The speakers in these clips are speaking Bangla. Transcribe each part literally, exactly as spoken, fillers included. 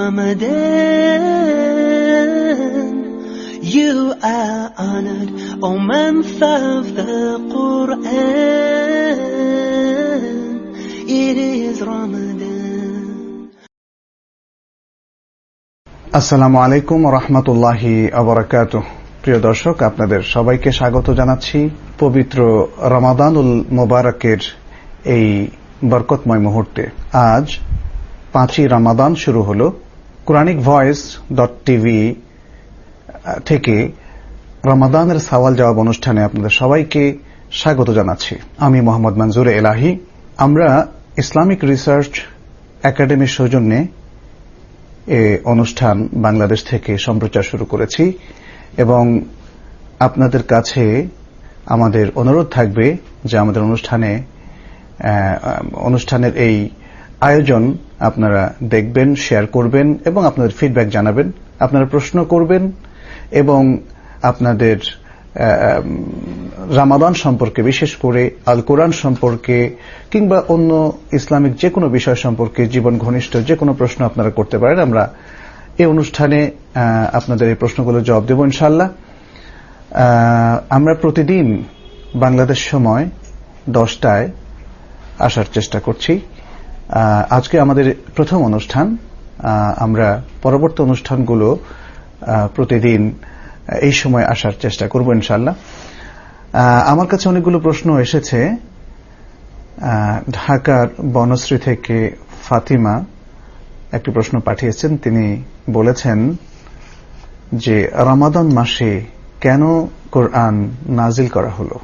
Ramadan. You are honored, O month of the Quran. It is Ramadan. আসসালামু আলাইকুম ওয়া রাহমাতুল্লাহি ওয়া বারাকাতুহু। প্রিয় দর্শক, আপনাদের সবাইকে স্বাগত জানাচ্ছি পবিত্র রমাদানুল মোবারকের এই বরকতময় মুহূর্তে। আজ পাঁচই রমাদান শুরু হলো। কোরআনিক ভয়েস ডট টিভি থেকে রমাদানের সওয়াল জবাব অনুষ্ঠানে আপনাদের সবাইকে স্বাগত জানাচ্ছি। আমি মোহাম্মদ মনজুর এলাহি। আমরা ইসলামিক রিসার্চ একাডেমির সৌজন্যে এ অনুষ্ঠান বাংলাদেশ থেকে সম্প্রচার শুরু করেছি এবং আপনাদের কাছে আমাদের অনুরোধ থাকবে যে আমাদের অনুষ্ঠানে অনুষ্ঠানের এই আয়োজন আপনারা দেখবেন, শেয়ার করবেন এবং আপনাদের ফিডব্যাক জানাবেন। আপনারা প্রশ্ন করবেন এবং আপনাদের রমাদান সম্পর্কে, বিশেষ করে আল কোরআন সম্পর্কে কিংবা অন্য ইসলামিক যে কোনো বিষয় সম্পর্কে জীবন ঘনিষ্ঠ যে কোনো প্রশ্ন আপনারা করতে পারেন। আমরা এই অনুষ্ঠানে আপনাদের এই প্রশ্নগুলোর জবাব দেব ইনশাআল্লাহ। আমরা প্রতিদিন বাংলাদেশ সময় দশটায় আসার চেষ্টা করছি। আজকে আমাদের প্রথম অনুষ্ঠান। আমরা পরবর্তী অনুষ্ঠানগুলো প্রতিদিন এই সময় আসার চেষ্টা করব ইনশাআল্লাহ। আমার কাছে অনেকগুলো প্রশ্ন এসেছে। ঢাকার বনশ্রী থেকে ফাতিমা একটি প্রশ্ন পাঠিয়েছেন। তিনি বলেছেন যে রমাদান মাসে কেন কোরআন নাজিল করা হলো?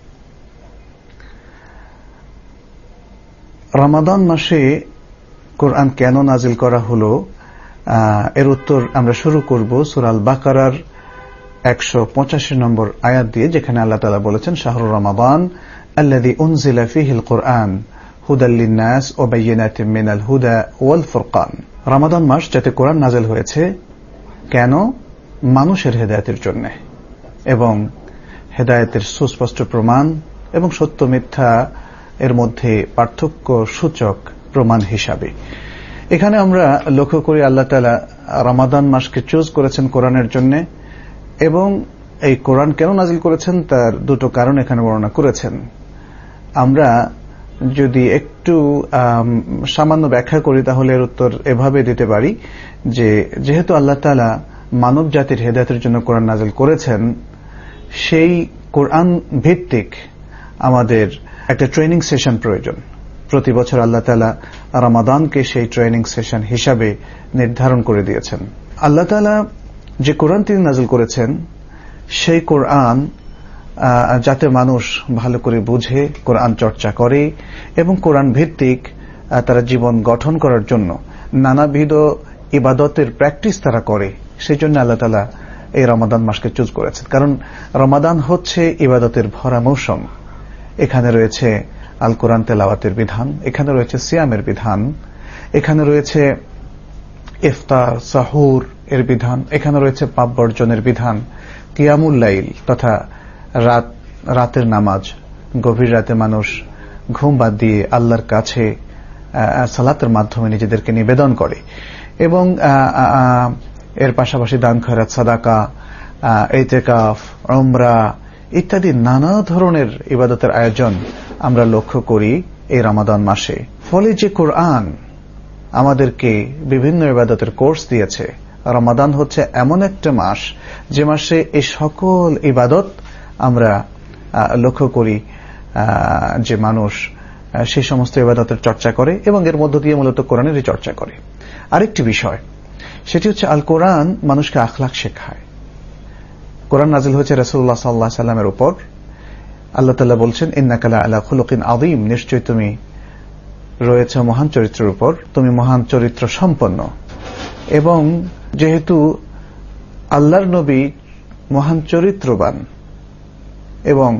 রমাদান মাসে কোরআন কেন নাজিল করা হলো এর উত্তর আমরা শুরু করব সূরা আল বাকারার একশো পঁচাশি নম্বর আয়াত দিয়ে, যেখানে আল্লাহ তাআলা বলেছেন, শাহরু রমাদান আল্লাযী উনজিলা ফীহিল কুরআন হুদাল লিন-নাস ওয়া বায়িনাতিন মিনাল হুদা ওয়াল ফুরকান। রমাদান মাস যাতে কোরআন নাজিল হয়েছে কেন? মানুষের হেদায়েতের জন্য এবং হেদায়েতের সুস্পষ্ট প্রমাণ এবং সত্য মিথ্যা এর মধ্যে পার্থক্য সূচক প্রমাণ হিসাবে। এখানে আমরা লক্ষ্য করি আল্লাহ তাআলা রমাদান মাসকে চুজ করেছেন কোরআনের জন্য এবং এই কোরআন কেন নাজিল করেছেন তার দুটো কারণ এখানে বর্ণনা করেছেন। আমরা যদি একটু সামান্য ব্যাখ্যা করি তাহলে এর উত্তর এভাবে দিতে পারি যে যেহেতু আল্লাহ তাআলা মানব জাতির হেদায়েতের জন্য কোরআন নাজিল করেছেন, সেই কোরআন ভিত্তিক আমাদের একটা ট্রেনিং সেশন প্রয়োজন। প্রতি বছর আল্লাহ তাআলা রমাদানকে সেই ট্রেনিং সেশন হিসাবে নির্ধারণ করে দিয়েছেন। আল্লাহ তাআলা যে কোরআন তিনি নাজিল করেছেন সেই কোরআন যাতে মানুষ ভালো করে বুঝে, কোরআন চর্চা করে এবং কোরআন ভিত্তিক তারা জীবন গঠন করার জন্য নানাবিধ ইবাদতের প্র্যাকটিস তারা করে, সেই জন্য আল্লাহ তাআলা এই রমাদান মাসকে চুজ করেছেন। কারণ রমাদান হচ্ছে ইবাদতের ভরা মৌসুম। এখানে রয়েছে আল কোরআন তেলাওয়াতের বিধান, এখানে রয়েছে সিয়ামের বিধান, এখানে রয়েছে ইফতার সাহুর এর বিধান, এখানে রয়েছে পাপ বর্জনের বিধান, কিয়ামুল লাইল তথা রাত রাতের নামাজ, গভীর রাতে মানুষ ঘুম বাদ দিয়ে আল্লাহর কাছে সালাতের মাধ্যমে নিজেদেরকে নিবেদন করে এবং এর পাশাপাশি দান খয়রাত, সাদাকা, ইতিকাফ, উমরা ইত্যাদি নানা ধরনের ইবাদতের আয়োজন আমরা লক্ষ্য করি এই রমাদান মাসে। ফলে যে কোরআন আমাদেরকে বিভিন্ন ইবাদতের কোর্স দিয়েছে, রমাদান হচ্ছে এমন একটা মাস যে মাসে এই সকল ইবাদত আমরা লক্ষ্য করি যে মানুষ সেই সমস্ত ইবাদতের চর্চা করে এবং এর মধ্য দিয়ে মূলত কোরআনেরই চর্চা করে। আরেকটি বিষয় সেটি হচ্ছে আল কোরআন মানুষকে আখলাক শেখায়। কোরআন নাজিল হয়েছে রাসূলুল্লাহ সাল্লাল্লাহু আলাইহি ওয়াসাল্লামের উপর। আল্লাহ তাআলা বলছেন, ইন্নাকা লাআলা খুলুকিন আযীম, নিশ্চয়ই তুমি রয়েছে মহান চরিত্রের উপর, তুমি মহান চরিত্র সম্পন্ন। এবং যেহেতু আল্লাহর নবী মহান চরিত্রবান এবং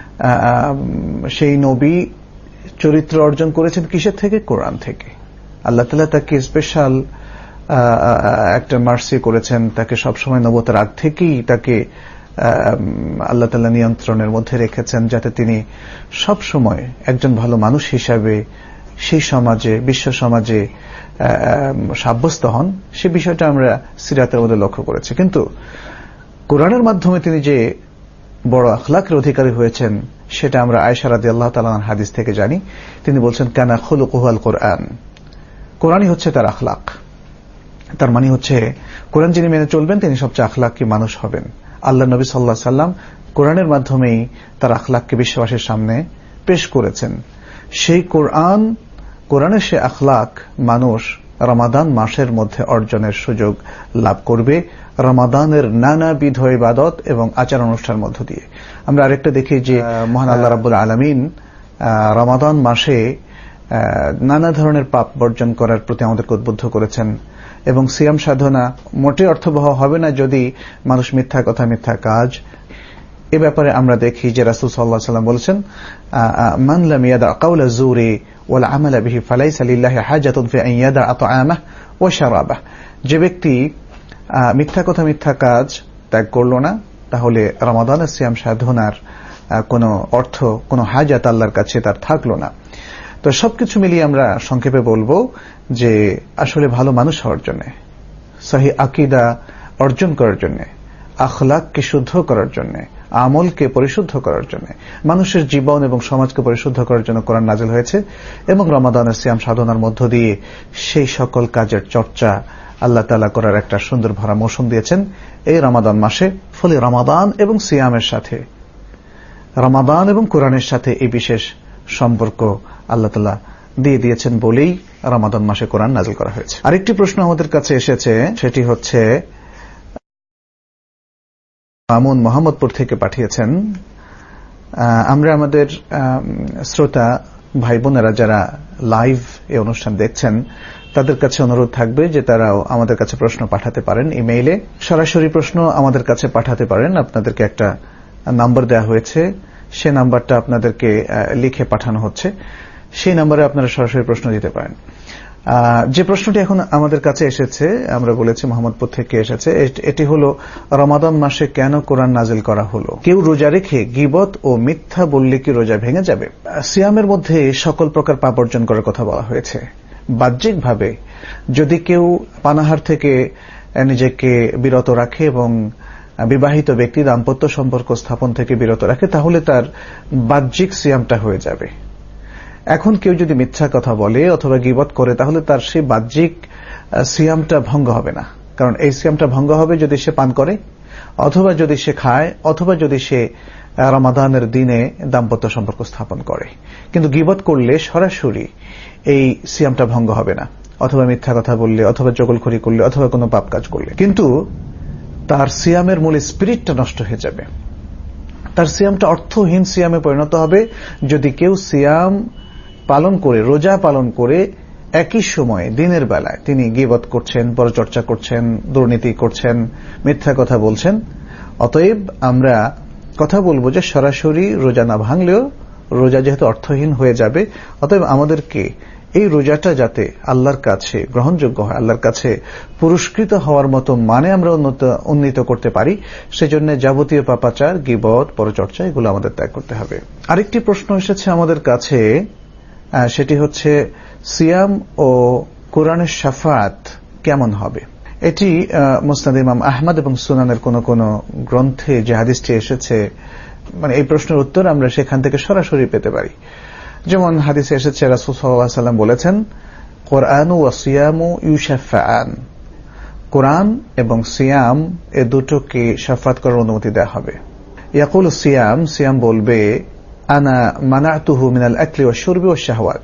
সেই নবী চরিত্র অর্জন করেছেন কিসের থেকে? কোরআন থেকে। আল্লাহ তাআলা তাকে স্পেশাল একটা মার্সি করেছেন, তাকে সবসময় নবুয়তের আগ থেকেই তাকে আল্লাহ তাআলা নিয়ন্ত্রণের মধ্যে রেখেছেন, যাতে তিনি সব সময় একজন ভালো মানুষ হিসাবে সেই সমাজে, বিশ্ব সমাজে সাব্যস্ত হন, সে বিষয়টা আমরা সিরাতের মধ্যে লক্ষ্য করেছি। কিন্তু কোরআনের মাধ্যমে তিনি যে বড় আখলাকের অধিকারী হয়েছেন সেটা আমরা আয়েশা রাদিয়াল্লাহু তাআলা আনহার হাদিস থেকে জানি। তিনি বলছেন, কানা খুলুকুহুল কোরআন, কোরআনই হচ্ছে তার আখলাক। তার মানে হচ্ছে কোরআন যিনি মেনে চলবেন তিনি সবচেয়ে আখলাকি মানুষ হবেন। আল্লাহ নবী সাল্লাল্লাহু আলাইহি সাল্লাম কোরআনের মাধ্যমেই তার আখলাককে বিশ্ববাসীর সামনে পেশ করেছেন। সেই কোরআন, কোরআনের সে আখলাক মানুষ রমাদান মাসের মধ্যে অর্জনের সুযোগ লাভ করবে, রমাদানের নানাবিধ ইবাদত এবং আচার অনুষ্ঠানের মধ্য দিয়ে। আমরা আরেকটা দেখি যে মহান আল্লাহ রাব্বুল আলামিন রমাদান মাসে নানা ধরনের পাপ বর্জন করার প্রতি আমাদেরকে উদ্বুদ্ধ করেছেন, এবং সিয়াম সাধনা মোটে অর্থবহ হবে না যদি মানুষ মিথ্যা কথা, মিথ্যা কাজ, এ ব্যাপারে আমরা দেখি যে রাসূল সাল্লাল্লাহু আলাইহি ওয়াসাল্লাম বলেছেন, মান লাম ইয়াদা কাওলা যুরি ওয়াল আমালা বিহি ফালাইসা লিল্লাহি হাজাতুন ফি আন ইয়াদা আতআমাহু ওয়া শারাবাহু। যে ব্যক্তি মিথ্যা কথা, মিথ্যা কাজ ত্যাগ করল না, তাহলে রমাদানের সিয়াম সাধনার কোনো অর্থ, কোনো হাজাত আল্লাহর কাছে তার থাকলো না। তো সবকিছু মিলিয়ে আমরা সংক্ষেপে বলবো যে আসলে ভালো মানুষ হওয়ার জন্য, সহি আকীদা অর্জন করার জন্য, আখলাককে শুদ্ধ করার জন্য, আমলকে পরিশুদ্ধ করার জন্য, মানুষের জীবন এবং সমাজকে পরিশুদ্ধ করার জন্য কোরআন নাজিল হয়েছে, এবং রমাদানের সিয়াম সাধনার মধ্য দিয়ে সেই সকল কাজের চর্চা আল্লাহ তাআলা করার একটা সুন্দর ভরা মৌসুম দিয়েছেন এই রমাদান মাসে। ফলে রমাদান এবং সিয়ামের সাথে, রমাদান এবং কোরআনের সাথে এই বিশেষ সম্পর্ক আল্লাহ তাআলা দিয়ে দিয়েছেন বলেই রমাদান মাসে কোরআন নাজিল করা হয়েছে। আরেকটি প্রশ্ন আমাদের কাছে এসেছে, সেটি হচ্ছে মামুন মোহাম্মদপুর থেকে পাঠিয়েছেন। আমরা আমাদের শ্রোতা ভাই বোনেরা যারা লাইভ এই অনুষ্ঠান দেখছেন তাদের কাছে অনুরোধ থাকবে যে তারাও আমাদের কাছে প্রশ্ন পাঠাতে পারেন ইমেইলে, সরাসরি প্রশ্ন আমাদের কাছে পাঠাতে পারেন। আপনাদেরকে একটা নাম্বার দেওয়া হয়েছে, সে নাম্বারটা আপনাদেরকে লিখে পাঠানো হচ্ছে, সেই নাম্বারে আপনারা সরাসরি প্রশ্ন দিতে পারেন। যে প্রশ্নটি এখন আমাদের কাছে এসেছে, আমরা বলেছি মোহাম্মদপুর থেকে এসেছে, এটি হলো রমাদান মাসে কেন কোরআন নাজিল করা হলো? কেউ রোজা রেখে গীবত ও মিথ্যা বললে কি রোজা ভেঙে যাবে? সিয়ামের মধ্যে সকল প্রকার পাপ বর্জন করার কথা বলা হয়েছে। বাহ্যিকভাবে যদি কেউ পানাহার থেকে নিজেকে বিরত রাখে এবং বিবাহিত ব্যক্তি দাম্পত্য সম্পর্ক স্থাপন থেকে বিরত রাখে, তাহলে তার বাহ্যিক সিয়ামটা হয়ে যাবে। এখন কেউ যদি মিথ্যা কথা বলে অথবা গীবত করে, তাহলে তার সেই বাহ্যিক সিয়ামটা ভঙ্গ হবে না, কারণ এই সিয়ামটা ভঙ্গ হবে যদি সে পান করে, অথবা যদি সে খায়, অথবা যদি সে রমাদানের দিনে দাম্পত্য সম্পর্ক স্থাপন করে। কিন্তু গীবত করলে সরাসরি এই সিয়ামটা ভঙ্গ হবে না, অথবা মিথ্যা কথা বললে, অথবা চগলখড়ি করলে, অথবা কোনো পাপ কাজ করলে, কিন্তু তার সিয়ামের মূল স্পিরিটটা নষ্ট হয়ে যাবে। তার সিয়ামটা অর্থহীন সিয়ামে পরিণত হবে যদি কেউ সিয়াম পালন করে, রোজা পালন করে একই সময়ে দিনের বেলায় তিনি গীবত করছেন, পরচর্চা করছেন, দুর্নীতি করছেন, মিথ্যা কথা বলছেন। অতএব আমরা কথা বলবো যে সরাসরি রোজা না ভাঙলেও রোজা যেহেতু অর্থহীন হয়ে যাবে, অতএব আমাদেরকে এই রোজাটা যাতে আল্লাহর কাছে গ্রহণযোগ্য হয়, আল্লাহর কাছে পুরস্কৃত হওয়ার মতো মানে আমরা উন্নীত করতে পারি, সেজন্য যাবতীয় পাপাচার, গীবত, পরচর্চা এগুলো আমাদের ত্যাগ করতে হবে। আরেকটি প্রশ্ন এসেছে আমাদের কাছে, সেটি হচ্ছে সিয়াম ও কোরআনের শাফাত কেমন হবে? এটি মুসনাদ ইমাম আহমদ এবং সুনানের কোন কোন গ্রন্থে যে হাদিসটি এসেছে, মানে এই প্রশ্নের উত্তর আমরা সেখান থেকে সরাসরি পেতে পারি। যেমন হাদিসে এসেছে, রাসূল সাল্লাল্লাহু আলাইহি ওয়াসাল্লাম বলেছেন, কোরআন ওয়া সিয়ামু ইউশাফাআন, কোরআন এবং সিয়াম এ দুটোকে শাফাত করার অনুমতি দেওয়া হবে। ইয়াকুল সিয়াম, সিয়াম বলবে, আনা মানাতুহু মিনাল আকলি ওয়াশ শুরবি ওয়াশ শাহওয়াত,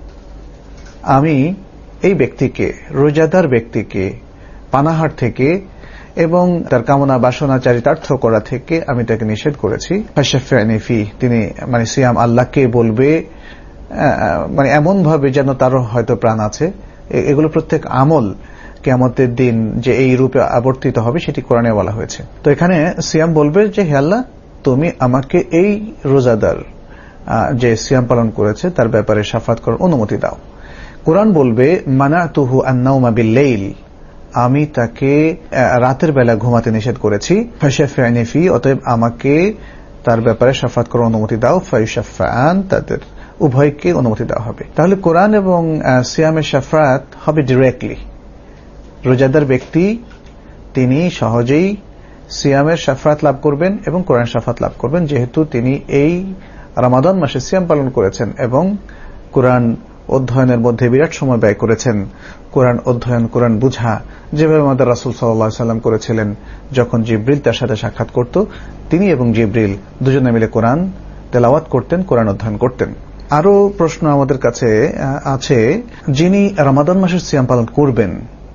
আমি এই ব্যক্তিকে, রোজাদার ব্যক্তিকে পানাহার থেকে এবং তার কামনা বাসনা চারিতার্থ করা থেকে আমি তাকে নিষেধ করেছি। ফাশাফিনি ফি, তিনি মানে সিয়াম আল্লাহকে বলবে মানে এমন ভাবে যেন তারও হয়তো প্রাণ আছে। এগুলো প্রত্যেক আমল কিয়ামতের দিন যে এই রূপে আবর্তিত হবে সেটি কোরআনে বলা হয়েছে। তো এখানে সিয়াম বলবে যে হে আল্লাহ, তুমি আমাকে এই রোজাদার যে সিয়াম পালন করেছে তার ব্যাপারে শাফাত করার অনুমতি দাও। কোরআন বলবে, মানাতুহু আন-নাওমা বিল-লাইল, আমি তাকে রাতের বেলা ঘুমাতে নিষেধ করেছি। ফাশাফিনি ফি, অতএব আমাকে তার ব্যাপারে শাফাত করার অনুমতি দাও। ফায়ুশাফাআন, তাদের উভয়কে অনুমতি দেওয়া হবে। তাহলে কোরআন এবং সিয়ামের শাফাত হবে ডিরেক্টলি। রোজাদার ব্যক্তি তিনি সহজেই সিয়ামের শাফাত লাভ করবেন এবং কোরআন শাফাত লাভ করবেন, যেহেতু তিনি এই রমাদান মাসে সিয়াম পালন করেছেন এবং কোরআন অধ্যয়নের মধ্যে বিরাট সময় ব্যয় করেছেন। কোরআন অধ্যয়ন, কোরআন বুঝা, যেভাবে আমাদের রাসূল সাল্লাল্লাহু আলাইহি ওয়াসাল্লাম করেছিলেন, যখন জিবরিল তার সাথে সাক্ষাৎ করত, তিনি এবং জিবরিল দুজনে মিলে কোরআন তেলাওয়াত করতেন, কোরআন অধ্যয়ন করতেন। আরো প্রশ্ন আমাদের কাছে আছে, যিনি রমাদান মাসের সিয়াম পালন করবেন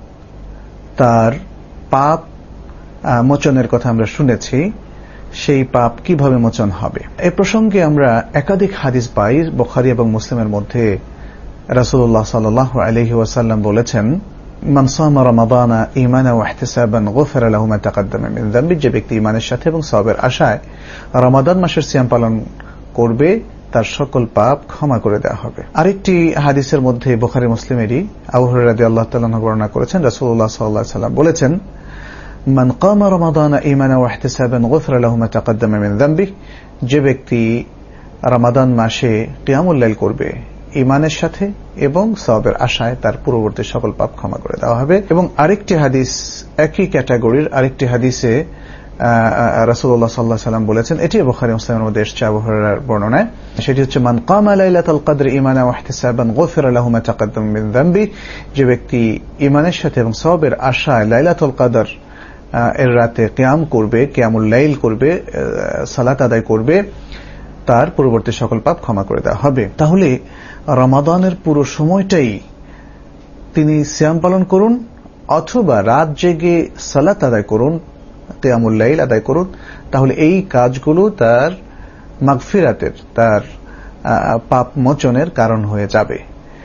তার পাপ মোচনের কথা আমরা শুনেছি, সেই পাপ কিভাবে মোচন হবে? এই প্রসঙ্গে আমরা একাধিক হাদিস পাই বুখারী এবং মুসলিমের মধ্যে। রাসূলুল্লাহ সাল্লাল্লাহু আলাইহি ওয়াসাল্লাম বলেছেন, মান সামা রমাদানা ঈমানান ওয়া ইহতিসাবান গুফিরা লাহু মা তাকাদ্দামা মিন যামবি, যে ব্যক্তি ঈমানের সাথে এবং সওয়াবের আশায় রমাদান মাসের সিয়াম পালন করবে তার সকল পাপ ক্ষমা করে দেওয়া হবে। আরেকটি হাদিসের মধ্যে বুখারী মুসলিমেরই আবু হুরায়রা রাদিয়াল্লাহু তাআলা বর্ণনা করেছেন, রাসূলুল্লাহ সাল্লাল্লাহু আলাইহি ওয়াসাল্লাম বলেছেন, মান কামা রমাদানা ঈমানান ওয়া ইহতিসাবান গুফিরা লাহু মা তাকাদ্দামা মিন যামবি, যে ব্যক্তি রমাদান মাসে কিয়ামুল লাইল করবে ঈমানের সাথে এবং সওয়াবের আশায়, তার পূর্ববর্তী সকল পাপ ক্ষমা করে দেওয়া হবে। এবং আরেকটি হাদিস, একই ক্যাটাগরির আরেকটি হাদিসে রাসূলুল্লাহ সাল্লাল্লাহু আলাইহি ওয়াসাল্লাম বলেছেন, এটি বুখারী মুসলিমের মধ্যে এসেছে আবু হুরায়রার বর্ণনায়, সেটি হচ্ছে, মান কামা লাইলাতুল কদর ঈমানান ওয়া ইহতিসাবান গুফিরা লাহু মা তাকাদ্দামা মিন যামবি, যে ব্যক্তি ঈমানের সাথে এবং সওয়াবের আশায় লাইলাতুল কদর এর রাতে কিয়াম করবে, কিয়ামুল লাইল করবে, সালাত আদায় করবে, তার পূর্ববর্তী সকল পাপ ক্ষমা করে দেওয়া হবে। তাহলে রমাদানের পুরো সময়টাই তিনি সিয়াম পালন করুন অথবা রাত জেগে সালাত আদায় করুন, কিয়ামুল লাইল আদায় করুন, তাহলে এই কাজগুলো তার মাগফিরাতের, তার পাপ মোচনের কারণ হয়ে যাবে।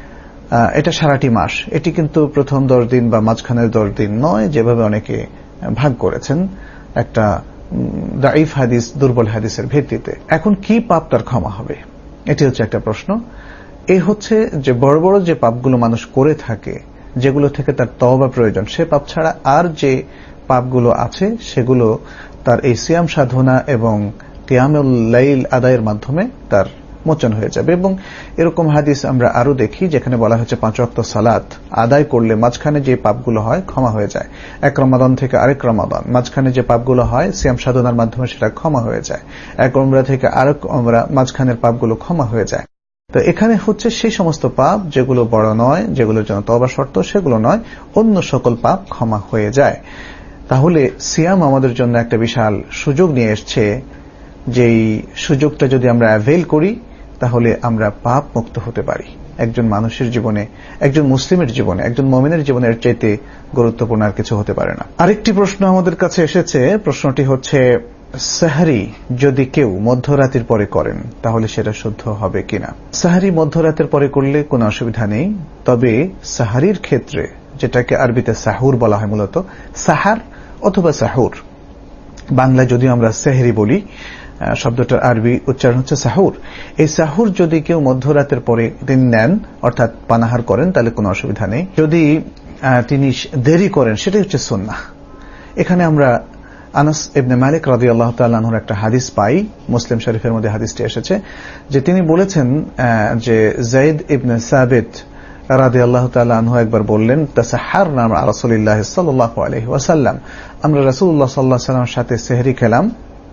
এটা সারাটি মাস, এটি কিন্তু প্রথম দশ দিন বা মাঝখানের দশ দিন নয়, যেভাবে অনেকে ভাগ করেছেন একটা দাঈফ হাদিস, দুর্বল হাদিসের ভিত্তিতে। এখন কি পাপ তার ক্ষমা হবে, এটি হচ্ছে একটা প্রশ্ন। এই হচ্ছে যে বড় বড় যে পাপগুলো মানুষ করে থাকে, যেগুলো থেকে তার তওবা প্রয়োজন, সে পাপ ছাড়া আর যে পাপগুলো আছে সেগুলো তার এই সিয়াম সাধনা এবং কিয়ামুল লাইল আদায়ের মাধ্যমে তার মোচন হয়ে যাবে। এবং এরকম হাদিস আমরা আরো দেখি যেখানে বলা হয়েছে পাঁচ ওয়াক্ত সালাত আদায় করলে মাঝখানে যে পাপগুলো হয় ক্ষমা হয়ে যায়, এক রমাদান থেকে আরেক রমাদান, মাঝখানে যে পাপগুলো হয় সিয়াম সাধনার মাধ্যমে সেটা ক্ষমা হয়ে যায়, এক উমরা থেকে আরেক উমরা, মাঝখানের পাপগুলো ক্ষমা হয়ে যায়। তো এখানে হচ্ছে সেই সমস্ত পাপ যেগুলো বড় নয়, যেগুলোর জন্য তওবা শর্ত, সেগুলো নয়, অন্য সকল পাপ ক্ষমা হয়ে যায়। তাহলে সিয়াম আমাদের জন্য একটা বিশাল সুযোগ নিয়ে এসছে, যেই সুযোগটা যদি আমরা অ্যাভেল করি তাহলে আমরা পাপ মুক্ত হতে পারি। একজন মানুষের জীবনে, একজন মুসলিমের জীবনে, একজন মুমিনের জীবনে এর চাইতে গুরুত্বপূর্ণ আর কিছু হতে পারে না। আরেকটি প্রশ্ন আমাদের কাছে এসেছে, প্রশ্নটি হচ্ছে, সাহরি যদি কেউ মধ্যরাতের পরে করেন তাহলে সেটা শুদ্ধ হবে কিনা? সাহরি মধ্যরাতের পরে করলে কোনো অসুবিধা নেই, তবে সাহারির ক্ষেত্রে, যেটাকে আরবিতে সাহুর বলা হয়, মূলত সাহার অথবা সাহুর, বাংলা যদিও আমরা সেহরি বলি, শব্দটার আরবি উচ্চারণ হচ্ছে সাহুর। এই সাহুর যদি কেউ মধ্যরাতের পরে দিন নেন, অর্থাৎ পানাহার করেন, তাহলে কোনো অসুবিধা নেই। যদি তিনি দেরি করেন সেটাই হচ্ছে সুন্নাহ। এখানে আমরা আনাস ইবনে মালিক রাদিয়াল্লাহু তাআলা আনহুর একটা হাদিস পাই, মুসলিম শরীফের মধ্যে হাদিসটি এসেছে, যে তিনি বলেছেন যে যায়েদ ইবনে সাবিত রাদিয়াল্লাহু তাআলা আনহু একবার বললেন, তাসাহারনা মা রাসূলিল্লাহ সাল্লাল্লাহু আলাইহি ওয়াসাল্লাম, আমরা রাসূলুল্লাহ সাল্লাল্লাহু আলাইহি ওয়াসাল্লামের সাথে সেহরি খেলাম।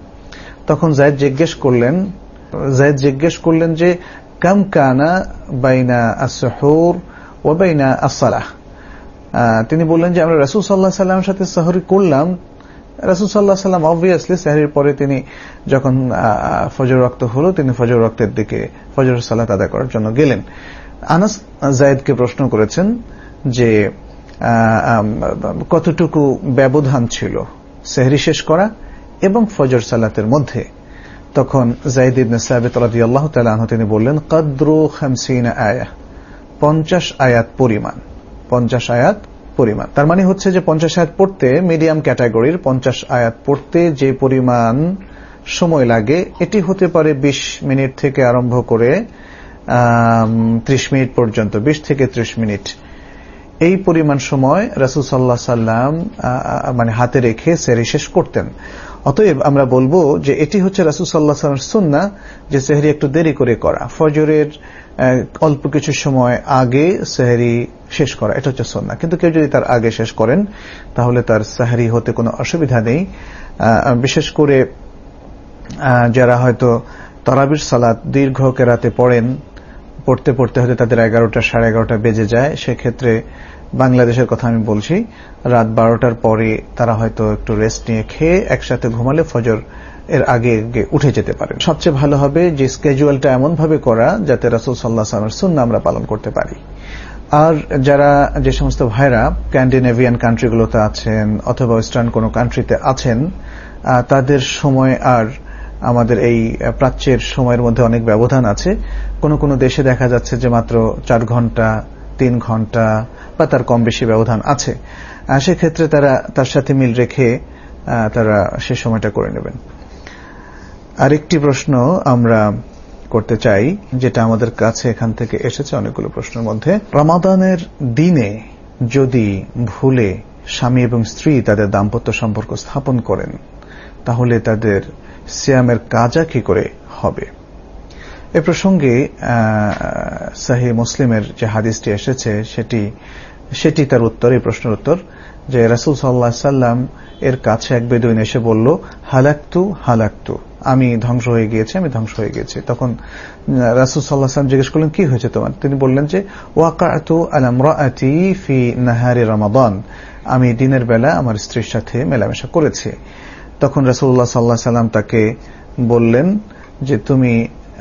তখন যায়েদ জিজ্ঞেস করলেন যায়েদ জিজ্ঞেস করলেন যে কাম কানা বাইনা আস-সুহুর ওয়া বাইনা আস-সালাহ, তিনি বললেন যে আমরা রাসূল সাল্লাল্লাহু আলাইহি ওয়াসাল্লামের সাথে সেহরি করলাম। রাসূল সাল্লাল্লাহু আলাইহি ওয়াসাল্লাম অবভিয়াসলি সেহরির পরে তিনি যখন ফজর ওয়াক্ত হলো, তিনি ফজর ওয়াক্তের দিকে ফজরের সালাত আদায় করার জন্য গেলেন। আনাস যায়েদকে প্রশ্ন করেছেন যে কতটুকু ব্যবধান ছিল সেহরি শেষ করা এবং ফজর সালাতের মধ্যে। তখন যায়েদ ইবনে সাবিত রাদিয়াল্লাহু তাআলা আনহু তিনি বললেন, কদরু খামসিনা আয়াহ, পঞ্চাশ আয়াত পরিমাণ, পঞ্চাশ আয়াত পরিমাণ। তার মানে হচ্ছে যে পঞ্চাশ আয়াত পড়তে, মিডিয়াম ক্যাটাগরির পঞ্চাশ আয়াত পড়তে যে পরিমাণ সময় লাগে, এটি হতে পারে বিশ মিনিট থেকে আরম্ভ করে ত্রিশ মিনিট পর্যন্ত, বিশ থেকে ত্রিশ মিনিট। এই পরিমাণ সময় রাসূল সাল্লাল্লাহু আলাইহি সাল্লাম মানে হাতে রেখে সেহরি শেষ করতেন। অতএব আমরা বলবো যে এটি হচ্ছে রাসূল সাল্লাল্লাহু আলাইহি ওয়াসাল্লামের সুন্নাহ যে সেহরি একটু দেরি করে করা, ফজরের অল্প কিছু সময় আগে সেহরি শেষ করা, এটা হচ্ছে সুন্নাহ। কিন্তু কেউ যদি তার আগে শেষ করেন তাহলে তার সেহরি হতে কোনো অসুবিধা নেই। বিশেষ করে যারা হয়তো তারাবির সালাত দীর্ঘ কেরাতে পড়েন, পড়তে পড়তে হয়তো তাদের এগারোটা সাড়ে এগারোটা বেজে যায়, সেক্ষেত্রে বাংলাদেশের কথা আমি বলছি, রাত বারোটার পরে তারা হয়তো একটু রেস্ট নিয়ে খেয়ে একসাথে ঘুমালে ফজর এর আগে উঠে যেতে পারে। সবচেয়ে ভালো হবে যে স্কেজুয়ালটা এমন ভাবে করা যাতে রাসূল সাল্লাল্লাহু আলাইহি ওয়াসাল্লামের সুন্নাহ আমরা পালন করতে পারি। আর যারা যে সমস্ত ভাইরা স্ক্যান্ডিনেভিয়ান কান্ট্রিগুলোতে আছেন অথবা ওয়েস্টার্ন কোন কান্ট্রিতে আছেন, তাদের সময় আর আমাদের এই প্রাচ্যের সময়ের মধ্যে অনেক ব্যবধান আছে। কোন কোন দেশে দেখা যাচ্ছে যে মাত্র চার ঘন্টা তিন ঘন্টা বা তার কম বেশি ব্যবধান আছে। সেক্ষেত্রে তারা তার সাথে মিল রেখে তারা সে সময়টা করে নেবেন। আরেকটি প্রশ্ন আমরা করতে চাই, যেটা আমাদের কাছে এখান থেকে এসেছে অনেকগুলো প্রশ্নের মধ্যে। রমাদানের দিনে যদি ভুলে স্বামী এবং স্ত্রী তাদের দাম্পত্য সম্পর্ক স্থাপন করেন তাহলে তাদের সিয়ামের কাজা কি করে হবে? এ প্রসঙ্গে সহিহ মুসলিমের যে হাদিসটি এসেছে সেটি সেটি তার উত্তর, এই প্রশ্নের উত্তর, যে রাসূল সাল্লাল্লাহু আলাইহি সাল্লাম এর কাছে এক বেদুইন এসে বলল, হালাকতু হালাকতু, আমি ধ্বংস হয়ে গিয়েছি, আমি ধ্বংস হয়ে গেছি। তখন রাসূল সাল্লাল্লাহু আলাইহি সাল্লাম জিজ্ঞেস করলেন, কি হয়েছে তোমার? তিনি বললেন যে ওয়াকাতু আলা ইমরাআতি ফি নাহারি রমাদান, আমি দিনের বেলা আমার স্ত্রীর সাথে মেলামেশা করেছি। তখন রাসূলুল্লাহ সাল্লাল্লাহু আলাইহি সাল্লাম তাকে বললেন যে তুমি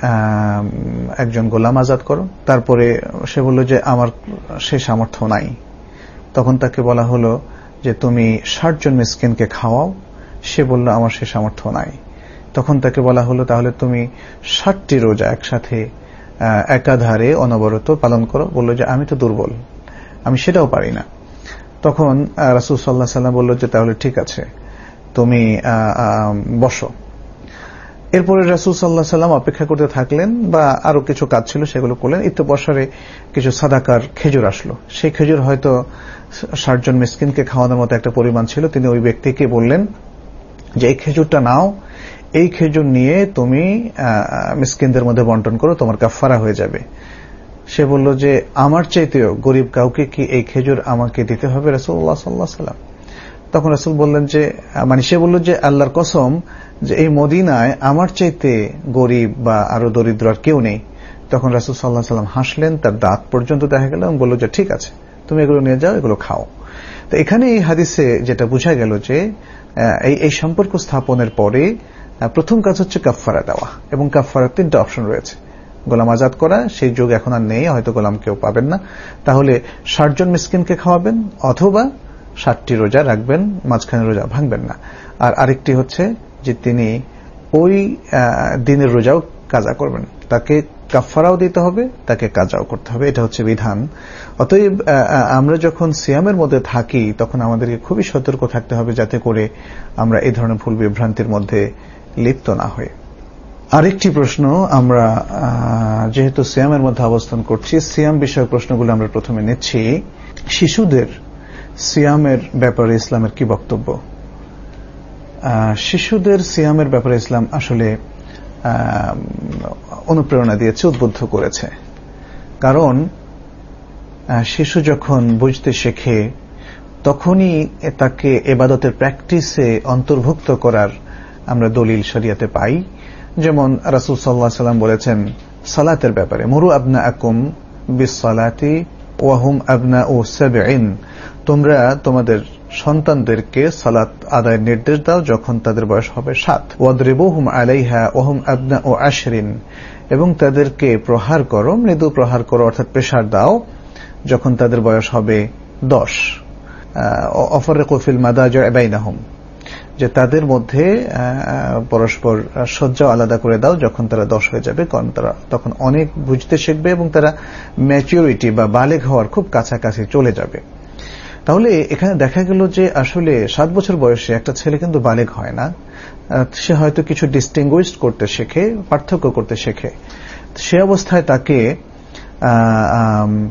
একজন গোলাম আজাদ করো। তারপরে সে বলল যে আমার সে সামর্থ্য নাই। তখন তাকে বলা হলো যে তুমি ষাট জন মিসকিনকে খাওয়াও। সে বলল আমার সে সামর্থ্য নাই। তখন তাকে বলা হলো তাহলে তুমি ষাটটি রোজা একসাথে একাধারে অনবরত পালন করো। বলল যে আমি তো দুর্বল, আমি সেটাও পারি না। তখন রাসূল সাল্লাল্লাহু আলাইহি সাল্লাম বলল যে তাহলে ঠিক আছে, তুমি বসো। এরপরে রাসূল সাল্লাল্লাহু আলাইহি সাল্লাম অপেক্ষা করতে থাকলেন, বা আরো কিছু কাজ ছিল সেগুলো করলেন। ইত্তবসরে কিছু সাদাকার খেজুর আসলো। সেই খেজুর হয়তো ষাট জন মিসকিনকে খাওয়ানোর মতো একটা পরিমাণ ছিল। তিনি ওই ব্যক্তিকে বললেন যে এই খেজুরটা নাও, এই খেজুর নিয়ে তুমি মিসকিনদের মধ্যে বন্টন করো, তোমার কাফারা হয়ে যাবে। সে বলল যে আমার চাইতেও গরিব কাউকে কি এই খেজুর আমাকে দিতে হবে রাসূলুল্লাহ সাল্লাল্লাহু আলাইহি সাল্লাম? তখন রাসূল বললেন যে, মানে সে বলল যে আল্লাহর কসম যে এই মদিনায় আমার চাইতে গরিব বা আরো দরিদ্র আর কেউ নেই। তখন রাসূল সাল্লাল্লাহু আলাইহি সাল্লাম হাসলেন, তার দাঁত পর্যন্ত দেখা গেল, এবং বলল যে ঠিক আছে, তুমি এগুলো নিয়ে যাও, এগুলো খাও। তো এখানে এই হাদিসে যেটা বোঝা গেল যে এই এই সম্পর্ক স্থাপনের পরে প্রথম কাজ হচ্ছে কাফারা দেওয়া, এবং কাফারার তিনটা অপশন রয়েছে। গোলাম আজাদ করা, সেই যুগ এখন আর নেই, হয়তো গোলাম কেউ পাবেন না, তাহলে ষাট জন মিসকিনকে খাওয়াবেন, অথবা ষাটটি রোজা রাখবেন, মাঝখানে রোজা ভাঙবেন না। আর আরেকটি হচ্ছে যে তিনি ওই দিনের রোজাও কাজা করবেন, তাকে কাফারাও দিতে হবে, তাকে কাজাও করতে হবে, এটা হচ্ছে বিধান। অতএব আমরা যখন সিয়ামের মধ্যে থাকি তখন আমাদেরকে খুবই সতর্ক থাকতে হবে যাতে করে আমরা এই ধরনের ভুল বিভ্রান্তির মধ্যে লিপ্ত না হই। আরেকটি প্রশ্ন, আমরা যেহেতু সিয়ামের মধ্যে অবস্থান করছি, সিয়াম বিষয়ক প্রশ্নগুলো আমরা প্রথমে নিচ্ছি। শিশুদের সিয়ামের ব্যাপারে ইসলামের কি বক্তব্য? শিশুদের সিয়ামের ব্যাপারে ইসলাম আসলে অনুপ্রেরণা দিয়েছে, উদ্বুদ্ধ করেছে। কারণ শিশু যখন বুঝতে শেখে তখনই তাকে ইবাদতের প্র্যাকটিসে অন্তর্ভুক্ত করার আমরা দলিল শরিয়াতে পাই। যেমন রাসূল সাল্লাল্লাহু আলাইহি সাল্লাম বলেছেন সালাতের ব্যাপারে, মুরু আবনাআকুম বিস-সালাতি ওয়া হুম আবনাউ সাবঈন, তোমরা তোমাদের সন্তানদেরকে সালাত আদায়ের নির্দেশ দাও যখন তাদের বয়স হবে সাত। ওয়াদরিবুহুম আলাইহা ওয়া হুম আবনাউ আশরিন, এবং তাদেরকে প্রহার করো, মৃদু প্রহার করো অর্থাৎ প্রেসার দাও যখন তাদের বয়স হবে দশ। অফারিকু ফিল মাদাজি' বাইনাহুম, যে তাদের মধ্যে পরস্পর শয্যা আলাদা করে দাও যখন তারা দশ হয়ে যাবে, কারণ তারা তখন অনেক বুঝতে শিখবে এবং তারা ম্যাচুরিটি বা বালেগ হওয়ার খুব কাছাকাছি চলে যাবে। তাহলে এখানে দেখা গেল যে আসলে সাত বছর বয়সে একটা ছেলে কিন্তু বালেগ হয় না, সে হয়তো কিছু ডিস্টিংগুইশ করতে শেখে, পার্থক্য করতে শেখে। সে অবস্থায় তাকে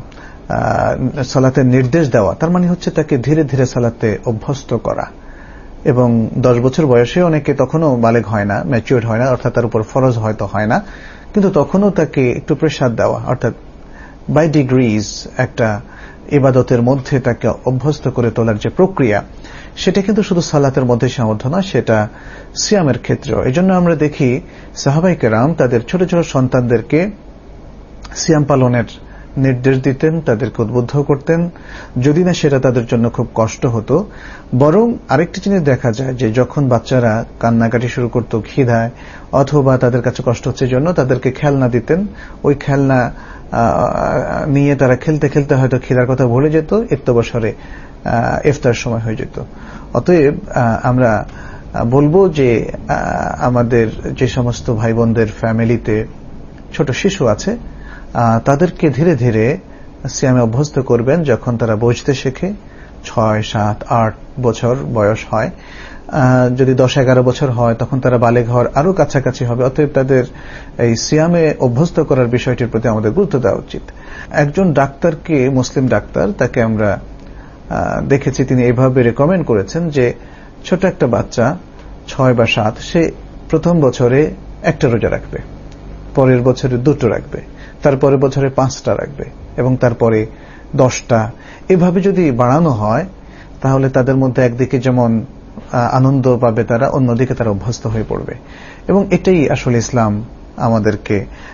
সালাতের নির্দেশ দেওয়া, তার মানে হচ্ছে তাকে ধীরে ধীরে সালাতে অভ্যস্ত করা। এবং দশ বছর বয়সে অনেকে তখনও বালেগ হয় না, ম্যাচিউরড হয় না, অর্থাৎ তার উপর ফরজ হয়তো হয় না, কিন্তু তখনও তাকে একটু প্রেসার দেওয়া, অর্থাৎ বাই ডিগ্রিজ একটা ইবাদতের মধ্যে তাকে অভ্যস্ত করে তোলার যে প্রক্রিয়া, সেটা কিন্তু শুধু সালাতের মধ্যে সীমাবদ্ধ না, সেটা সিয়ামের ক্ষেত্রেও। এই জন্য আমরা দেখি সাহাবায়ে কেরাম তাদের ছোট ছোট সন্তানদেরকে সিয়াম পালনের নির্দেশ দিতেন, তাদেরকে উদ্বুদ্ধ করতেন, যদি না সেটা তাদের জন্য খুব কষ্ট হতো। বরং আরেকটি জিনিস দেখা যায় যে যখন বাচ্চারা কান্নাকাটি শুরু করত খিদায়, অথবা তাদের কাছে কষ্ট হচ্ছে জন্য তাদেরকে খেলনা দিতেন, ওই খেলনা নিয়ে তারা খেলতে খেলতে হয়তো খিদার কথা ভুলে যেত, ইফতারে ইফতার সময় হয়ে যেত। অতএব আমরা বলবো যে আমাদের যে সমস্ত ভাই বোনদের ফ্যামিলিতে ছোট শিশু আছে তাদেরকে ধীরে ধীরে সিয়ামে অভ্যস্ত করবেন। যখন তারা বুঝতে শেখে, ছয় সাত আট বছর বয়স হয়, যদি দশ এগারো বছর হয় তখন তারা বালেগ হওয়ার আরো কাছাকাছি হবে। অতএব তাদের এই সিয়ামে অভ্যস্ত করার বিষয়টির প্রতি আমাদের গুরুত্ব দেওয়া উচিত। একজন ডাক্তারকে, মুসলিম ডাক্তার, তাকে আমরা দেখেছি তিনি এইভাবে রেকমেন্ড করেছেন যে ছোট একটা বাচ্চা ছয় বা সাত, সে প্রথম বছরে একটা রোজা রাখবে, পরের বছরে দুটো রাখবে, তারপরের বছরে পাঁচটা রাখবে, এবং তারপরে দশটা। এভাবে যদি বাড়ানো হয় তাহলে তাদের মধ্যে একদিকে যেমন আনন্দ পাবে তারা, অন্যদিকে তারা অভ্যস্ত হয়ে পড়বে। এবং এটাই আসলে ইসলাম আমাদেরকে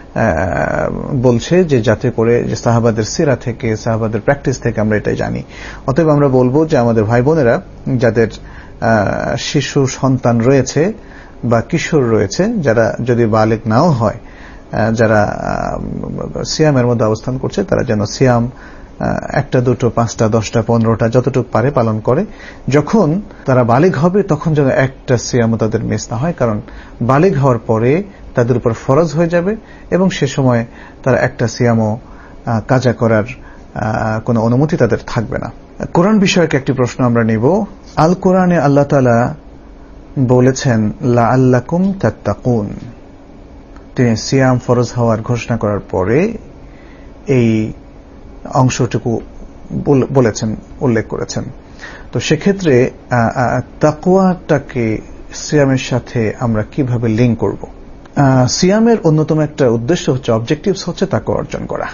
বলছে, যে যাতে করে যে সাহাবাদের সিরা থেকে, সাহাবাদের প্র্যাকটিস থেকে আমরা এটাই জানি। অতএব আমরা বলবো যে আমাদের ভাই বোনেরা যাদের শিশু সন্তান রয়েছে বা কিশোর রয়েছে, যারা যদি বালেগ নাও হয়, যারা সিয়ামের মধ্যে অবস্থান করছে, তারা যেন সিয়াম একটা দুটো পাঁচটা দশটা পনেরোটা যতটুকু পারে পালন করে। যখন তারা বালেগ হবে তখন যেন একটা সিয়ামও তাদের মিস না হয়, কারণ বালেগ হওয়ার পরে তাদের উপর ফরজ হয়ে যাবে এবং সে সময় তারা একটা সিয়ামও কাজা করার কোনো অনুমতি তাদের থাকবে না। কোরআন বিষয়ক একটি প্রশ্ন আমরা নিব। আল কোরআনে আল্লাহ তাআলা বলেছেন লাআল্লাকুম তাত্তাকুন। তিনি সিয়াম ফরজ হওয়ার ঘোষণা করার পরে এই অংশটুকু বলেছেন, উল্লেখ করেছেন। তো সেক্ষেত্রে তাকওয়াটাকে সিয়ামের সাথে আমরা কিভাবে লিঙ্ক করব? সিয়ামের অন্যতম একটা উদ্দেশ্য হচ্ছে, অবজেক্টিভস হচ্ছে তাকওয়া অর্জন করা।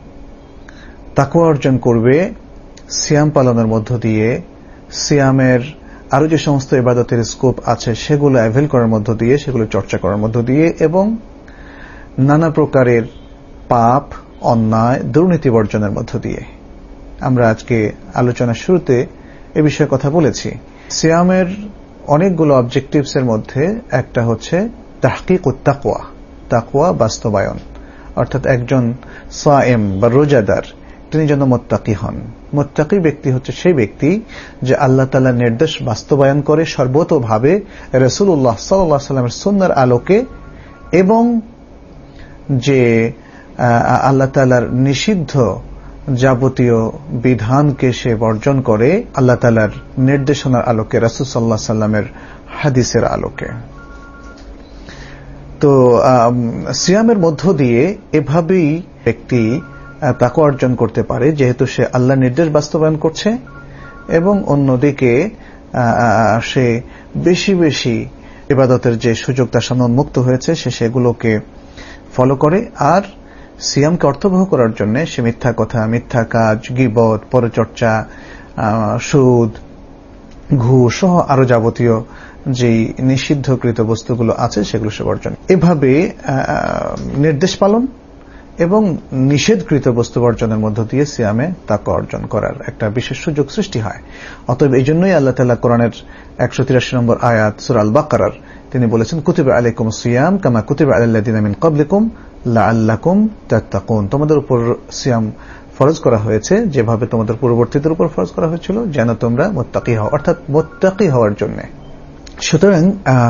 তাকওয়া অর্জন করবে সিয়াম পালনের মধ্য দিয়ে, সিয়ামের আরো যে সমস্ত ইবাদতের স্কোপ আছে সেগুলো অ্যাভেল করার মধ্য দিয়ে, সেগুলো চর্চা করার মধ্য দিয়ে, এবং নানা প্রকারের পাপ, অন্যায়, দুর্নীতি বর্জনের মধ্য দিয়ে। আমরা আজকে আলোচনার শুরুতে এ বিষয়ে কথা বলেছি। সিয়ামের অনেকগুলো অবজেক্টিভস এর মধ্যে একটা হচ্ছে তাহকিকুত তাকওয়া, তাকওয়া বাস্তবায়ন। অর্থাৎ একজন সায়েম বা রোজাদার তিনি যেন মুত্তাকি হন। মুত্তাকি ব্যক্তি হচ্ছে সেই ব্যক্তি যে আল্লাহ তাআলার নির্দেশ বাস্তবায়ন করে সর্বতোভাবে, রাসূলুল্লাহ সাল্লাল্লাহু আলাইহি ওয়াসাল্লামের সুন্নাহর আলোকে, এবং যে আল্লাহ তাআলার নিষিদ্ধ যাবতীয় বিধানকে সে বর্জন করে আল্লাহ তাআলার নির্দেশনার আলোকে, রাসূল সাল্লাল্লাহু আলাইহি ওয়াসাল্লামের হাদিসের আলোকে। তো সিয়ামের মধ্য দিয়ে এভাবেই ব্যক্তি তাকওয়া অর্জন করতে পারে, যেহেতু সে আল্লাহর নির্দেশ বাস্তবায়ন করছে এবং অন্যদিকে সে বেশি বেশি ইবাদতের যে সুযোগ তার সামনে উন্মুক্ত হয়েছে সে সেগুলোকে ফলো করে। আর সিয়ামকে অর্থবহ করার জন্য সে মিথ্যা কথা, মিথ্যা কাজ, গীবত, পরচর্চা, সুদ, ঘুষ সহ আরো যাবতীয় যে নিষিদ্ধকৃত বস্তুগুলো আছে সেগুলো সে বর্জন। এভাবে নির্দেশ পালন এবং নিষেধকৃত বস্তু বর্জনের মধ্য দিয়ে সিয়ামে তাকওয়া অর্জন করার একটা বিশেষ সুযোগ সৃষ্টি হয়। অতএব এই জন্যই আল্লাহ তাআলা কোরআনের একশো তিরাশি নম্বর আয়াত সূরা আল বাকারার তিনি বলেছেন, কুতিবা আলাইকুমুস সিয়াম কামা কুতিবা আলাল লাযিনা মিন ক্বাবলিকুম লাআল্লাকুম তাত্তাকুন। তোমাদের উপর সিয়াম ফরজ করা হয়েছে যেভাবে তোমাদের পূর্ববর্তীদের উপর ফরজ করা হয়েছিল, যেন তোমরা মুত্তাকি হও, অর্থাৎ মুত্তাকি হওয়ার জন্য। সুতরাং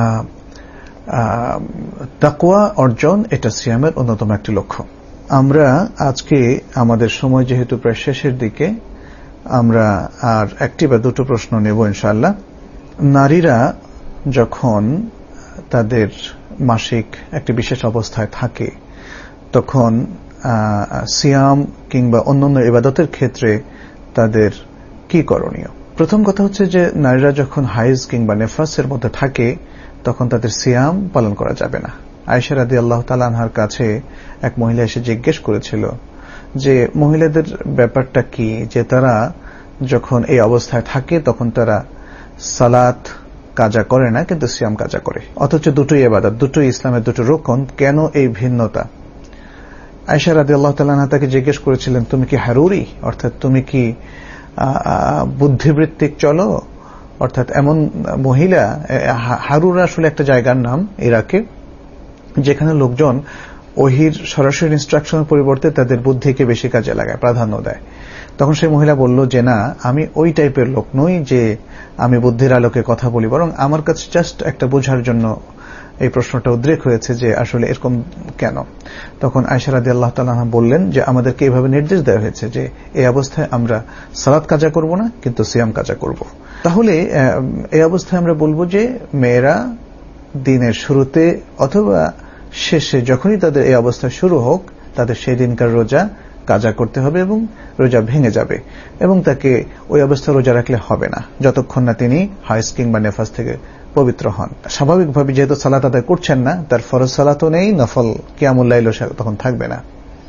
তাকওয়া অর্জন এটা সিয়ামের অন্যতম একটি লক্ষ্য। আমরা আজকে আমাদের সময় যেহেতু প্রায় শেষের দিকে, আমরা আর একটি বা দুটো প্রশ্ন নেব ইনশাআল্লাহ। নারীরা যখন তাদের মাসিক একটি বিশেষ অবস্থায় থাকে তখন সিয়াম কিংবা অন্যান্য ইবাদতের ক্ষেত্রে তাদের কি করণীয়? প্রথম কথা হচ্ছে যে নারীরা যখন হাইজ কিংবা নেফাসের মধ্যে থাকে তখন তাদের সিয়াম পালন করা যাবে না। আয়েশা রাদিয়াল্লাহু তাআলা আনহার কাছে এক মহিলা এসে জিজ্ঞেস করেছিল যে মহিলাদের ব্যাপারটা কি, যে তারা যখন এই অবস্থায় থাকে তখন তারা সালাত কাজা করে না কিন্তু সিয়াম কাজা করে, অথচ দুটোই ইবাদত, দুটোই ইসলামের দুটো রকম, কেন এই ভিন্নতা? আয়েশা রাদিয়াল্লাহু তাআলা আনহা তাকে জিজ্ঞেস করেছিলেন, তুমি কি হারুরি, অর্থাৎ তুমি কি বুদ্ধিবৃত্তিক চলো? অর্থাৎ এমন মহিলা, হারুরা আসলে একটা জায়গার নাম ইরাকে, যেখানে লোকজন ওহির সরাসরি ইনস্ট্রাকশনের পরিবর্তে তাদের বুদ্ধিকে বেশি কাজে লাগায়, প্রাধান্য দেয়। তখন সেই মহিলা বলল যে না, আমি ওই টাইপের লোক নই যে আমি বুদ্ধির আলোকে কথা বলি, বরং আমার কাছে জাস্ট একটা বোঝার জন্য এই প্রশ্নটা উদ্রেক হয়েছে যে আসলে এরকম কেন। তখন আয়েশা রাদিয়াল্লাহু তাআলা বললেন যে আমাদেরকে এইভাবে নির্দেশ দেওয়া হয়েছে যে এই অবস্থায় আমরা সালাত কাজা করব না কিন্তু সিয়াম কাজা করব। তাহলে এই অবস্থায় আমরা বলবো যে মেয়েরা দিনের শুরুতে অথবা শেষে যখনই তাদের এই অবস্থা শুরু হোক তাদের সেই দিনকার রোজা কাজা করতে হবে এবং রোজা ভেঙে যাবে, এবং তাকে ওই অবস্থা রোজা রাখলে হবে না যতক্ষণ না তিনি হাইজ কিংবা নেফাস থেকে পবিত্র হন। স্বাভাবিকভাবে যেহেতু সালাত আদায় করছেন না, তার ফরজ সালাতও নেই, নফল কিয়ামুল লাইলও তখন থাকবে না।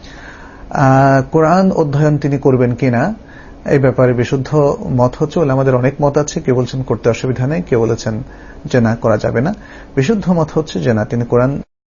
কোরআন অধ্যয়ন তিনি করবেন কিনা এই ব্যাপারে বিশুদ্ধ মত হচ্ছে, আমাদের অনেক মত আছে, কেউ বলছেন করতে অসুবিধা নেই, কেউ বলেছেন যে না করা যাবে না। বিশুদ্ধ মত হচ্ছে যে না, তিনি কোরআন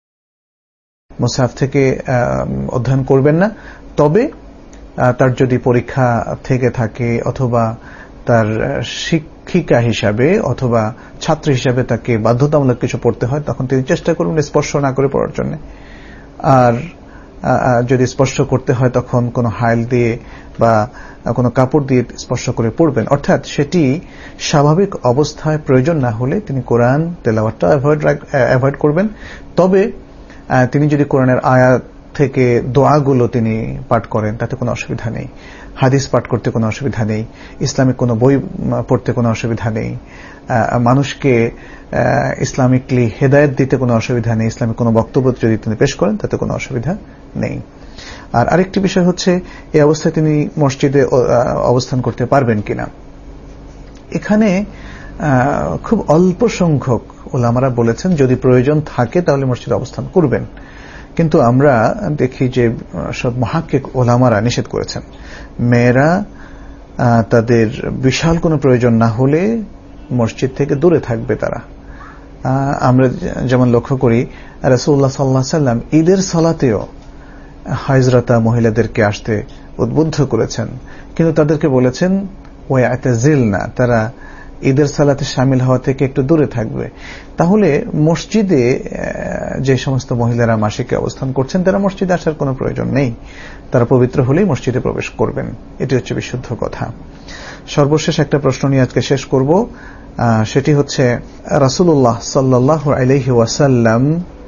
মুসহাফ থেকে অধ্যয়ন করবেন না, তবে তার যদি পরীক্ষা থেকে থাকে অথবা তার শিক্ষিকা হিসাবে অথবা ছাত্র হিসাবে তাকে বাধ্যতামূলক কিছু পড়তে হয় তখন তিনি চেষ্টা করবেন স্পর্শ না করে পড়ার জন্য। আর যদি স্পর্শ করতে হয় তখন কোনো হাইল দিয়ে বা কোনো কাপড় দিয়ে স্পর্শ করে পড়বেন, অর্থাৎ সেটি স্বাভাবিক অবস্থায় প্রয়োজন না হলে তিনি কোরআন তেলাওয়াতটা অ্যাভয়েড করবেন। তবে তিনি যদি কোরআনের আয়াত থেকে দোয়াগুলো তিনি পাঠ করেন তাতে কোনো অসুবিধা নেই, হাদিস পাঠ করতে কোনো অসুবিধা নেই, ইসলামিক কোনো বই পড়তে কোনো অসুবিধা নেই, মানুষকে ইসলামিকলি হেদায়েত দিতে কোনো অসুবিধা নেই, ইসলামিক কোনো বক্তব্য যদি তিনি পেশ করেন তাতে কোনো অসুবিধা নেই। আর আরেকটি বিষয় হচ্ছে এই অবস্থায় তিনি মসজিদে অবস্থান করতে পারবেন কিনা। এখানে খুব অল্প সংখ্যক ওলামারা বলেছেন যদি প্রয়োজন থাকে তাহলে মসজিদে অবস্থান করবেন, কিন্তু আমরা দেখি যে সব মুহাক্কিক ওলামারা নিষেধ করেছেন। মেয়েরা তাদের বিশাল কোনো প্রয়োজন না হলে মসজিদ থেকে দূরে থাকবে তারা। আমরা যেমন লক্ষ্য করি রাসূলুল্লাহ সাল্লাল্লাহু আলাইহি ওয়াসাল্লাম ঈদের সালাতেও হায়জরাতা মহিলাদেরকে আসতে উদ্বুদ্ধ করেছেন, কিন্তু তাদেরকে বলেছেন ওয়ায়াতাজিলনা, তারা ঈদের সালাতে শামিল হওয়া থেকে একটু দূরে থাকবে। তাহলে মসজিদে যে সমস্ত মহিলারা মাসিকে অবস্থান করছেন তারা মসজিদে আসার কোনো প্রয়োজন নেই, তারা পবিত্র হলেই মসজিদে প্রবেশ করবেন, এটি হচ্ছে বিশুদ্ধ কথা। সর্বশেষ একটা প্রশ্ন নিয়ে আজকে শেষ করব, সেটি হচ্ছে রাসূলুল্লাহ সাল্লাল্লাহু আলাইহি ওয়াসাল্লাম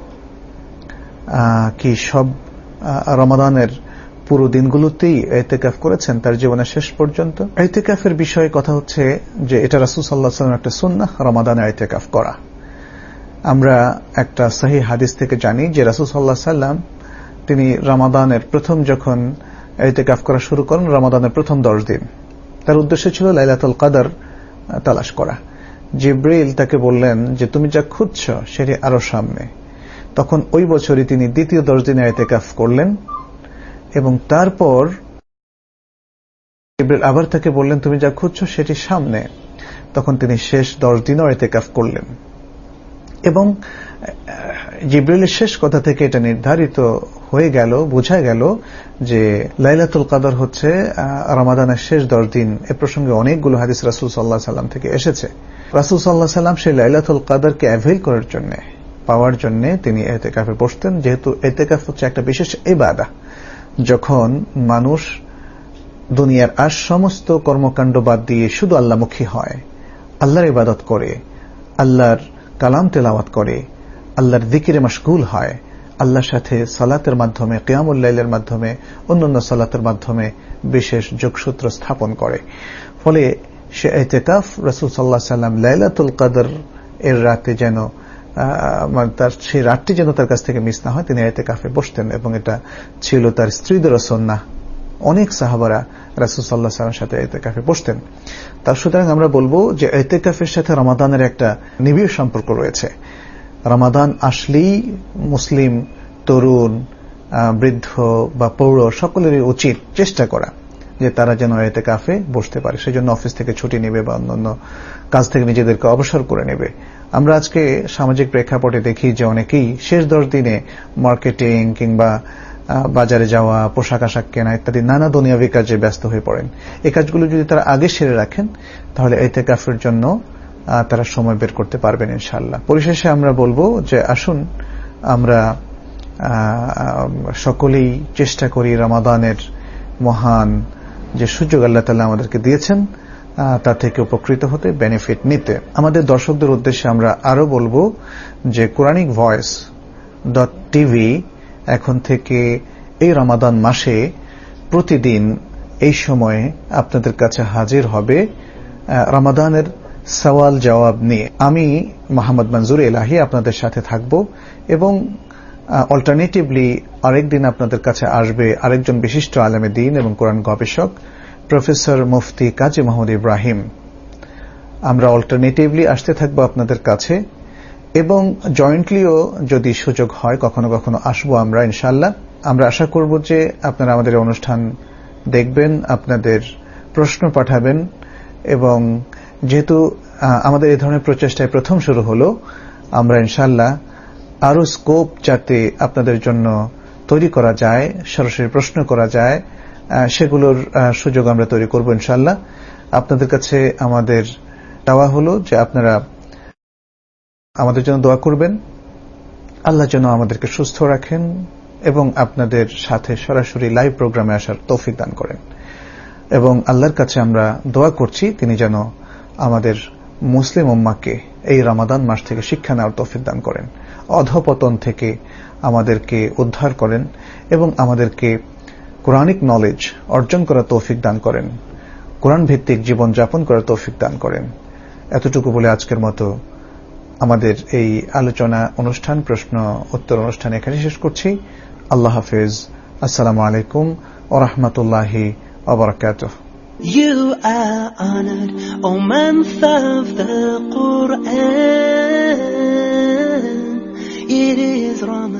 কি সব রমাদানের পুরো দিনগুলোতেই ইতিকাফ করেছেন তার জীবনের শেষ পর্যন্ত? ইতিকাফের বিষয়ে কথা হচ্ছে যে এটা রাসূল সাল্লাল্লাহু আলাইহি ওয়াসাল্লামের একটা সুন্নাহ রমাদানে ইতিকাফ করা। আমরা একটা সহিহ হাদিস থেকে জানি যে রাসূল সাল্লাল্লাহু আলাইহি ওয়াসাল্লাম তিনি রমাদানের প্রথম যখন ইতিকাফ করা শুরু করেন রমাদানের প্রথম দশ দিন, তার উদ্দেশ্য ছিল লাইলাতুল কদর তালাশ করা। জিবরিল তাকে বললেন যে তুমি যা খুঁজছ সেটি আরো সামনে। তখন ওই বছরই তিনি দ্বিতীয় দশ দিনে ইতিকাফ করলেন এবং তারপর জিবরিল আবার তাকে বললেন তুমি যা খুঁজছ সেটি সামনে। তখন তিনি শেষ দশ দিনও ইতিকাফ করলেন এবং জিবরিলের শেষ কথা থেকে এটা নির্ধারিত হয়ে গেল, বোঝা গেল যে লাইলাতুল কদর হচ্ছে রমাদানের শেষ দশ দিন। এ প্রসঙ্গে অনেকগুলো হাদিস রাসূল সাল্লাল্লাহু আলাইহি ওয়াসাল্লাম থেকে এসেছে। রাসূল সাল্লাল্লাহু আলাইহি ওয়াসাল্লাম সেই লাইলাতুল কদরকে অ্যাভেইল করার জন্য, পাওয়ার জন্য তিনি ইতিকাফে বসতেন, যেহেতু ইতিকাফ হচ্ছে একটা বিশেষ ইবাদত। যখন মানুষ দুনিয়ার আর সমস্ত কর্মকাণ্ড বাদ দিয়ে শুধু আল্লাহমুখী হয়, আল্লাহর ইবাদত করে, আল্লাহর কালাম তেলাওয়াত করে, আল্লাহর যিকিরে মাশগুল হয়, আল্লাহর সাথে সালাতের মাধ্যমে, কিয়ামুল লাইলের মাধ্যমে, অন্যান্য সালাতের মাধ্যমে বিশেষ যোগসূত্র স্থাপন করে। ফলে সে ইতিকাফ রাসূল সাল্লাল্লাহু আলাইহি ওয়াসাল্লাম লাইলাতুল কদর এর রাতে যেন তার সেই রাতটি যেন তার কাছ থেকে মিস না হয়, তিনি ইতিকাফে বসতেন এবং এটা ছিল তার স্ত্রীদেরও সুন্নাহ। অনেক সাহাবারা রাসূল সাল্লাল্লাহু আলাইহি ওয়াসাল্লামের সাথে ইতিকাফে বসতেন। তার সুতরাং আমরা বলবো যে ইতিকাফের সাথে রমাদানের একটা নিবিড় সম্পর্ক রয়েছে। রমাদান আসলেই মুসলিম তরুণ, বৃদ্ধ বা পৌর সকলেরই উচিত চেষ্টা করা যে তারা যেন ইতিকাফে বসতে পারে। সেজন্য অফিস থেকে ছুটি নেবে বা অন্যান্য কাজ থেকে নিজেদেরকে অবসর করে নেবে। আমরা আজকে সামাজিক প্রেক্ষাপটে দেখি যে অনেকেই শেষ দশ দিনে মার্কেটিং কিংবা বাজারে যাওয়া, পোশাক আশাক কেনা ইত্যাদি নানা দুনিয়াবি কাজে ব্যস্ত হয়ে পড়েন। এই কাজগুলো যদি তারা আগে সেরে রাখেন তাহলে ইতিকাফের জন্য তারা সময় বের করতে পারবেন ইনশাআল্লাহ। পরিশেষে আমরা বলবো যে আসুন আমরা সকলেই চেষ্টা করি রমাদানের মহান যে সুযোগ আল্লাহ তাআলা আমাদেরকে দিয়েছেন তা থেকে উপকৃত হতে, বেনিফিট নিতে। আমাদের দর্শকদের উদ্দেশ্যে আমরা আরো বলবো যে কোরআনিক ভয়েস ডট টিভি এখন থেকে এই রমাদান মাসে প্রতিদিন এই সময়ে আপনাদের কাছে হাজির হবে রমাদানের সওয়াল জবাব নিয়ে। আমি মোহাম্মদ মনজুর এলাহি আপনাদের সাথে থাকব এবং অল্টারনেটিভলি আরেকদিন আপনাদের কাছে আসবে আরেকজন বিশিষ্ট আলেমে দ্বীন এবং কোরআন গবেষক প্রফেসর মুফতি কাজী মোহাম্মদ ইব্রাহিম। আমরা অল্টারনেটিভলি আসতে থাকবো আপনাদের কাছে এবং জয়েন্টলিও যদি সুযোগ হয় কখনো কখনো আসবো আমরা ইনশাআল্লাহ। আমরা আশা করব যে আপনারা আমাদের অনুষ্ঠান দেখবেন, আপনাদের প্রশ্ন পাঠাবেন এবং যেহেতু আমাদের এই ধরনের প্রচেষ্টায় প্রথম শুরু হলো, আমরা ইনশাআল্লাহ আরো স্কোপ যাতে আপনাদের জন্য তৈরি করা যায়, সরাসরি প্রশ্ন করা যায়, সেগুলোর সুযোগ আমরা তৈরি করব ইনশাআল্লাহ। আপনাদের কাছে আমাদের দাওয়া হলো যে আপনারা আমাদের জন্য দোয়া করবেন, আল্লাহ যেন আমাদেরকে সুস্থ রাখেন এবং আপনাদের সাথে সরাসরি লাইভ প্রোগ্রামে আসার তৌফিক দান করেন। এবং আল্লাহর কাছে আমরা দোয়া করছি তিনি যেন আমাদের মুসলিম উম্মাহকে এই রমাদান মাস থেকে শিক্ষা নেওয়ার তৌফিক দান করেন, অধঃপতন থেকে আমাদেরকে উদ্ধার করেন এবং আমাদেরকে কোরআনিক নলেজ অর্জন করার তৌফিক দান করেন, কোরআন ভিত্তিক জীবন যাপন করার তৌফিক দান করেন। এতটুকু বলে আজকের মতো আমাদের এই আলোচনা অনুষ্ঠান, প্রশ্ন উত্তর অনুষ্ঠান এখানে শেষ করছি। আল্লাহ হাফেজ। আসসালামু আলাইকুম ওয়া রাহমাতুল্লাহি ওয়া বারাকাতুহু। You are honored, O month of the Quran. It is Ramadan.